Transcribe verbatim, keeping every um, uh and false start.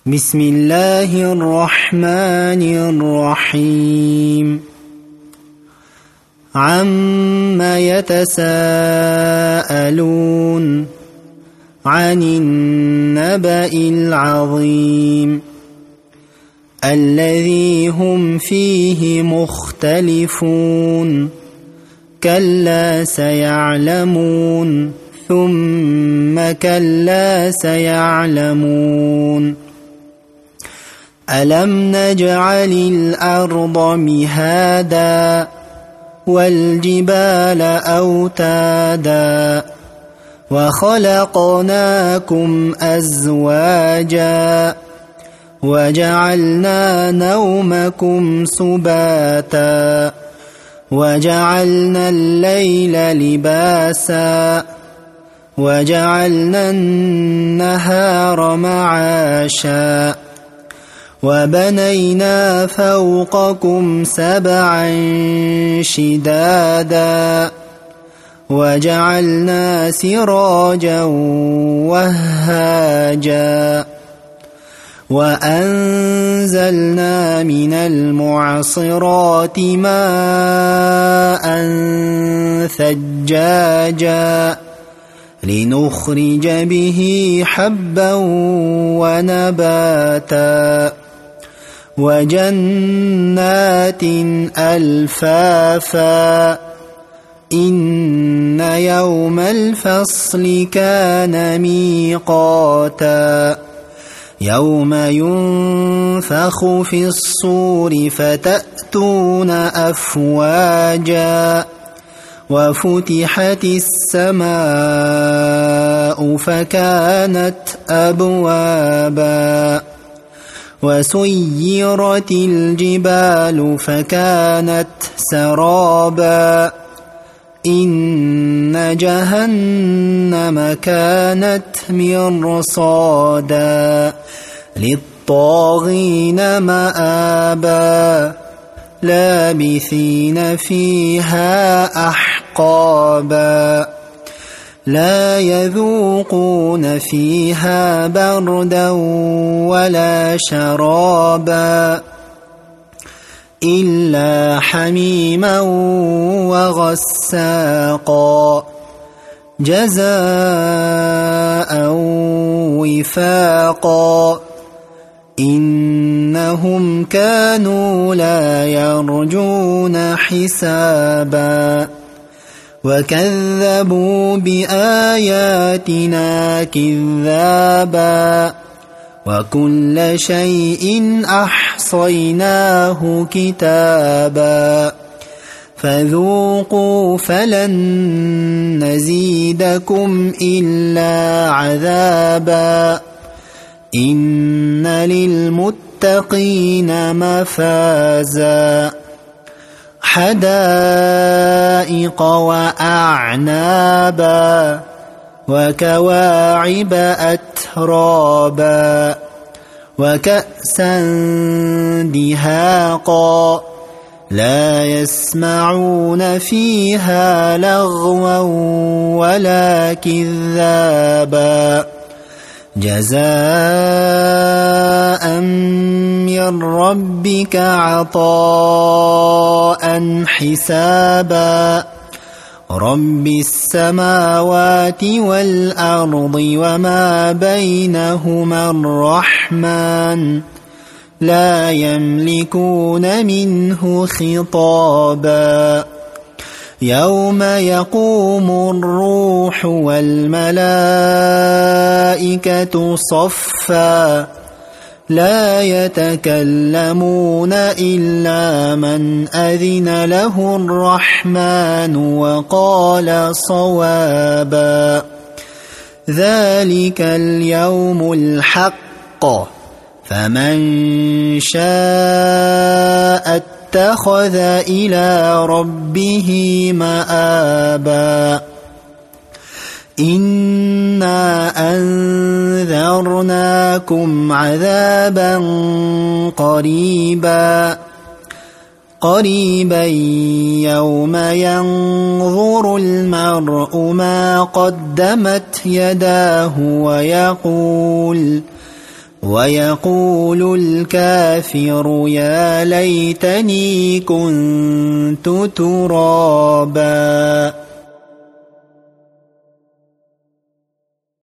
بسم الله الرحمن الرحيم عَمَّ يتساءلون عن النبأ العظيم الذي هم فيه مختلفون كلا سيعلمون ثم كلا سيعلمون ألم نجعل الأرض مهادا والجبال أوتادا وخلقناكم أزواجا وجعلنا نومكم سباتا وجعلنا الليل لباسا وجعلنا النهار معاشا وبنينا فوقكم سبعا شدادا وجعلنا سراجا وهاجا وأنزلنا من المعصرات ماء ثجاجا لنخرج به حبا ونباتا وجنات ألفافا إن يوم الفصل كان ميقاتا يوم ينفخ في الصور فتأتون أفواجا وفتحت السماء فكانت أبوابا وسيرت الجبال فكانت سرابا إن جهنم كانت مرصادا للطاغين مآبا لابثين فيها أحقابا لا يذوقون فيها بردا ولا شرابا إلا حميما وغساقا جزاء وفاقا إنهم كانوا لا يرجون حسابا وكذبوا بآياتنا كذابا وكل شيء أحصيناه كتابا فذوقوا فلن نزيدكم إلا عذابا إن للمتقين مفازا حدائق وأعنابا وكواعب أترابا وكأسا دهاقا لا يسمعون فيها لغوا ولا كذابا جزاء من ربك عطاء حسابا رب السماوات والأرض وما بينهما الرحمن لا يملكون منه خطابا يوم يقوم الروح والملائكة صفا لا يتكلمون إلا من أذن له الرحمن وقال صوابا ذلك اليوم الحق فمن شاء اتخذ إلى ربه مآبا إنا أنذرناكم عذابا قريبا قريبا يوم ينظر المرء ما قدمت يداه ويقول ويقول الكافر يا ليتني كنت ترابا.